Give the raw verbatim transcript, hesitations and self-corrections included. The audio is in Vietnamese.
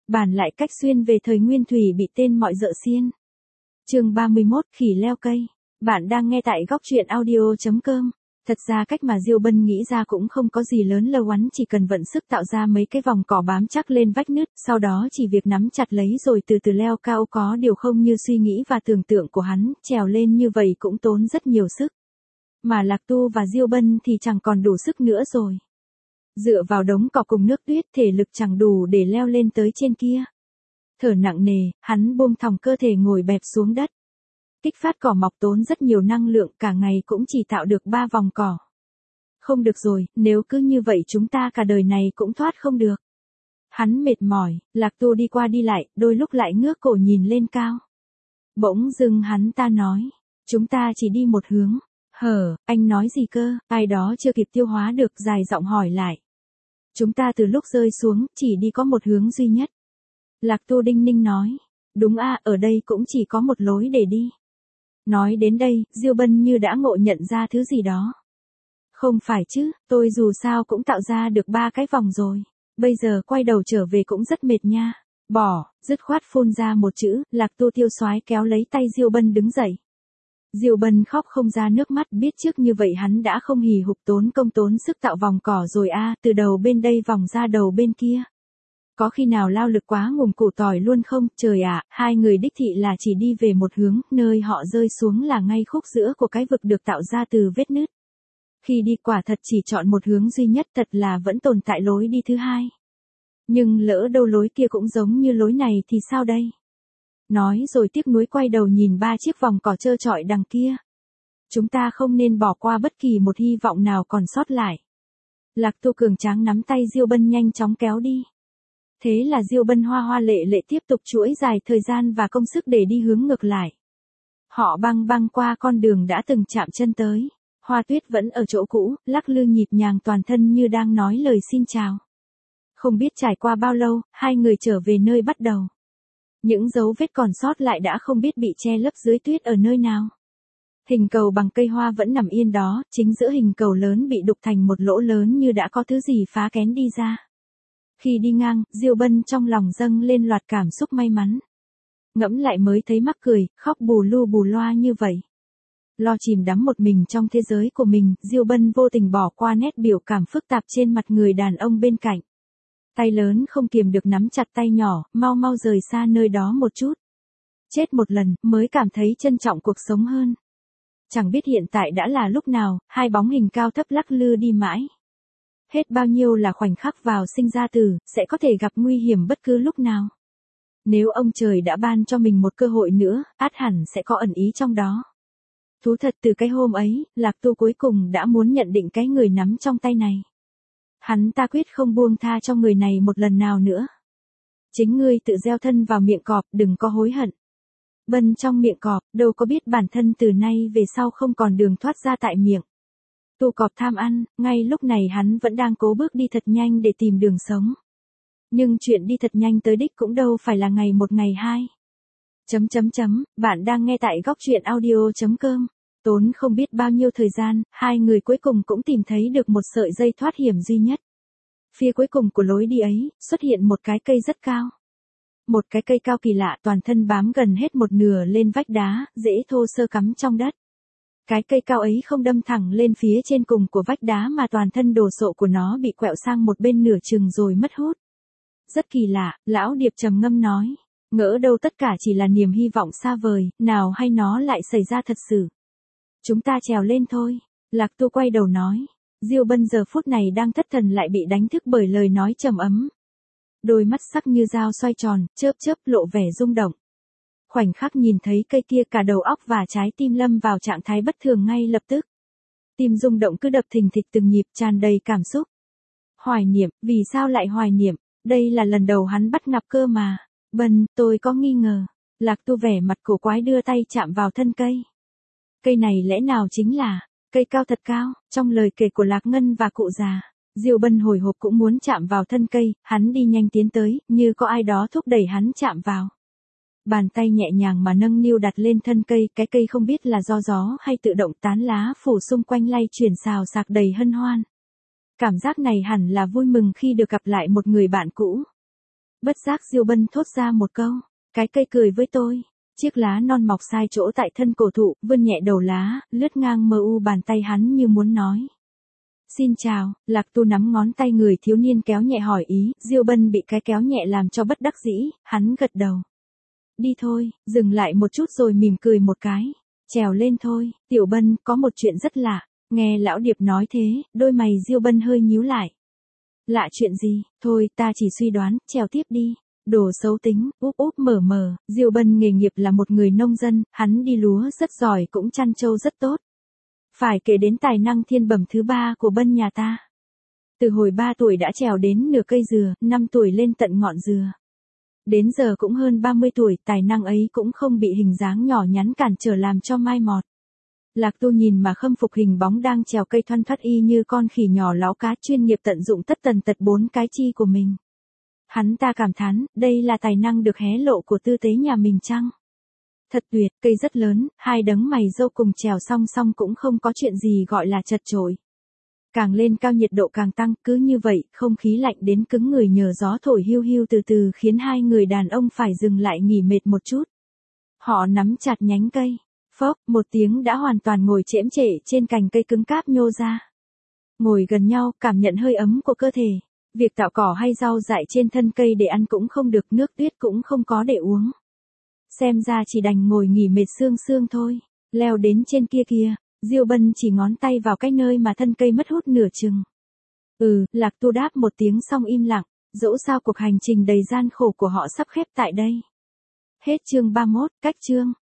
Bàn lại cách xuyên về thời nguyên thủy bị tên mọi dợ xiên. Chương ba mươi mốt, khỉ leo cây. Bạn đang nghe tại góc truyện audio chấm com. Thật ra cách mà Diêu Bân nghĩ ra cũng không có gì lớn lâu oắn, chỉ cần vận sức tạo ra mấy cái vòng cỏ bám chắc lên vách nứt, sau đó chỉ việc nắm chặt lấy rồi từ từ leo cao. Có điều không như suy nghĩ và tưởng tượng của hắn, trèo lên như vậy cũng tốn rất nhiều sức. Mà Lạc Tu và Diêu Bân thì chẳng còn đủ sức nữa rồi. Dựa vào đống cỏ cùng nước tuyết, thể lực chẳng đủ để leo lên tới trên kia. Thở nặng nề, hắn buông thòng cơ thể ngồi bẹp xuống đất. Kích phát cỏ mọc tốn rất nhiều năng lượng, cả ngày cũng chỉ tạo được ba vòng cỏ. Không được rồi, nếu cứ như vậy chúng ta cả đời này cũng thoát không được. Hắn mệt mỏi, Lạc Tu đi qua đi lại, đôi lúc lại ngước cổ nhìn lên cao. Bỗng dưng hắn ta nói, chúng ta chỉ đi một hướng. Hở, anh nói gì cơ? Ai đó chưa kịp tiêu hóa được, dài giọng hỏi lại. Chúng ta từ lúc rơi xuống, chỉ đi có một hướng duy nhất. Lạc Tu đinh ninh nói. Đúng a, ở đây cũng chỉ có một lối để đi. Nói đến đây, Diêu Bân như đã ngộ nhận ra thứ gì đó. Không phải chứ, tôi dù sao cũng tạo ra được ba cái vòng rồi. Bây giờ quay đầu trở về cũng rất mệt nha. Bỏ, dứt khoát phun ra một chữ. Lạc Tu tiêu xoái kéo lấy tay Diêu Bân đứng dậy. Diêu Bân khóc không ra nước mắt, biết trước như vậy hắn đã không hì hục tốn công tốn sức tạo vòng cỏ rồi a, từ đầu bên đây vòng ra đầu bên kia. Có khi nào lao lực quá ngùm củ tỏi luôn không? Trời ạ, à, hai người đích thị là chỉ đi về một hướng, nơi họ rơi xuống là ngay khúc giữa của cái vực được tạo ra từ vết nứt. Khi đi quả thật chỉ chọn một hướng duy nhất, thật là vẫn tồn tại lối đi thứ hai. Nhưng lỡ đâu lối kia cũng giống như lối này thì sao đây? Nói rồi tiếc nuối quay đầu nhìn ba chiếc vòng cỏ trơ trọi đằng kia. Chúng ta không nên bỏ qua bất kỳ một hy vọng nào còn sót lại. Lạc Tu cường tráng nắm tay Diêu Bân nhanh chóng kéo đi. Thế là Diêu Bân hoa hoa lệ lệ tiếp tục chuỗi dài thời gian và công sức để đi hướng ngược lại. Họ băng băng qua con đường đã từng chạm chân tới. Hoa tuyết vẫn ở chỗ cũ, lắc lư nhịp nhàng toàn thân như đang nói lời xin chào. Không biết trải qua bao lâu, hai người trở về nơi bắt đầu. Những dấu vết còn sót lại đã không biết bị che lấp dưới tuyết ở nơi nào. Hình cầu bằng cây hoa vẫn nằm yên đó, chính giữa hình cầu lớn bị đục thành một lỗ lớn như đã có thứ gì phá kén đi ra. Khi đi ngang, Diêu Bân trong lòng dâng lên loạt cảm xúc may mắn. Ngẫm lại mới thấy mắc cười, khóc bù lu bù loa như vậy. Lo chìm đắm một mình trong thế giới của mình, Diêu Bân vô tình bỏ qua nét biểu cảm phức tạp trên mặt người đàn ông bên cạnh. Tay lớn không kiềm được nắm chặt tay nhỏ, mau mau rời xa nơi đó một chút. Chết một lần, mới cảm thấy trân trọng cuộc sống hơn. Chẳng biết hiện tại đã là lúc nào, hai bóng hình cao thấp lắc lư đi mãi. Hết bao nhiêu là khoảnh khắc vào sinh ra tử, sẽ có thể gặp nguy hiểm bất cứ lúc nào. Nếu ông trời đã ban cho mình một cơ hội nữa, ắt hẳn sẽ có ẩn ý trong đó. Thú thật từ cái hôm ấy, Lạc Tu cuối cùng đã muốn nhận định cái người nắm trong tay này. Hắn ta quyết không buông tha cho người này một lần nào nữa. Chính ngươi tự gieo thân vào miệng cọp, đừng có hối hận. Bân trong miệng cọp, đâu có biết bản thân từ nay về sau không còn đường thoát ra tại miệng. Tu cọp tham ăn, ngay lúc này hắn vẫn đang cố bước đi thật nhanh để tìm đường sống. Nhưng chuyện đi thật nhanh tới đích cũng đâu phải là ngày một ngày hai. Chấm chấm chấm, bạn đang nghe tại góc truyện audio chấm com. Tốn không biết bao nhiêu thời gian, hai người cuối cùng cũng tìm thấy được một sợi dây thoát hiểm duy nhất. Phía cuối cùng của lối đi ấy, xuất hiện một cái cây rất cao. Một cái cây cao kỳ lạ, toàn thân bám gần hết một nửa lên vách đá, rễ thô sơ cắm trong đất. Cái cây cao ấy không đâm thẳng lên phía trên cùng của vách đá mà toàn thân đồ sộ của nó bị quẹo sang một bên nửa chừng rồi mất hút. Rất kỳ lạ, lão điệp trầm ngâm nói. Ngỡ đâu tất cả chỉ là niềm hy vọng xa vời, nào hay nó lại xảy ra thật sự. Chúng ta trèo lên thôi. Lạc Tu quay đầu nói. Diêu Bân giờ phút này đang thất thần lại bị đánh thức bởi lời nói trầm ấm. Đôi mắt sắc như dao xoay tròn, chớp chớp lộ vẻ rung động. Khoảnh khắc nhìn thấy cây kia cả đầu óc và trái tim lâm vào trạng thái bất thường ngay lập tức. Tim rung động cứ đập thình thịch từng nhịp tràn đầy cảm xúc. Hoài niệm, vì sao lại hoài niệm? Đây là lần đầu hắn bắt gặp cơ mà. Bân, tôi có nghi ngờ. Lạc Tu vẻ mặt cổ quái đưa tay chạm vào thân cây. Cây này lẽ nào chính là cây cao thật cao, trong lời kể của Lạc Ngân và cụ già. Diêu Bân hồi hộp cũng muốn chạm vào thân cây, hắn đi nhanh tiến tới, như có ai đó thúc đẩy hắn chạm vào. Bàn tay nhẹ nhàng mà nâng niu đặt lên thân cây, cái cây không biết là do gió hay tự động tán lá phủ xung quanh lay chuyển xào xạc đầy hân hoan. Cảm giác này hẳn là vui mừng khi được gặp lại một người bạn cũ. Bất giác Diêu Bân thốt ra một câu, cái cây cười với tôi. Chiếc lá non mọc sai chỗ tại thân cổ thụ, vươn nhẹ đầu lá, lướt ngang mờ u bàn tay hắn như muốn nói. Xin chào, Lạc Tu nắm ngón tay người thiếu niên kéo nhẹ hỏi ý, Diêu Bân bị cái kéo nhẹ làm cho bất đắc dĩ, hắn gật đầu. Đi thôi, dừng lại một chút rồi mỉm cười một cái. Trèo lên thôi, Tiểu Bân, có một chuyện rất lạ. Nghe lão điệp nói thế, đôi mày Diêu Bân hơi nhíu lại. Lạ chuyện gì, thôi ta chỉ suy đoán, trèo tiếp đi. Đồ xấu tính, úp úp mở mở, Diêu Bân nghề nghiệp là một người nông dân, hắn đi lúa rất giỏi cũng chăn trâu rất tốt. Phải kể đến tài năng thiên bẩm thứ ba của Bân nhà ta. Từ hồi ba tuổi đã trèo đến nửa cây dừa, năm tuổi lên tận ngọn dừa. Đến giờ cũng hơn ba mươi tuổi, tài năng ấy cũng không bị hình dáng nhỏ nhắn cản trở làm cho mai mọt. Lạc Tu nhìn mà khâm phục hình bóng đang trèo cây thoăn thoắt y như con khỉ nhỏ láo cá chuyên nghiệp tận dụng tất tần tật bốn cái chi của mình. Hắn ta cảm thán, đây là tài năng được hé lộ của tư tế nhà mình chăng? Thật tuyệt, cây rất lớn, hai đấng mày râu cùng trèo song song cũng không có chuyện gì gọi là chật chội. Càng lên cao nhiệt độ càng tăng, cứ như vậy, không khí lạnh đến cứng người nhờ gió thổi hiu hiu từ từ khiến hai người đàn ông phải dừng lại nghỉ mệt một chút. Họ nắm chặt nhánh cây, phốc, một tiếng đã hoàn toàn ngồi chễm trệ trên cành cây cứng cáp nhô ra. Ngồi gần nhau, cảm nhận hơi ấm của cơ thể. Việc tạo cỏ hay rau dại trên thân cây để ăn cũng không được, nước tuyết cũng không có để uống. Xem ra chỉ đành ngồi nghỉ mệt xương xương thôi. Leo đến trên kia kia, Diêu Bân chỉ ngón tay vào cái nơi mà thân cây mất hút nửa chừng. Ừ, Lạc Tu đáp một tiếng xong im lặng, dẫu sao cuộc hành trình đầy gian khổ của họ sắp khép tại đây. Hết chương ba mươi mốt, cách chương.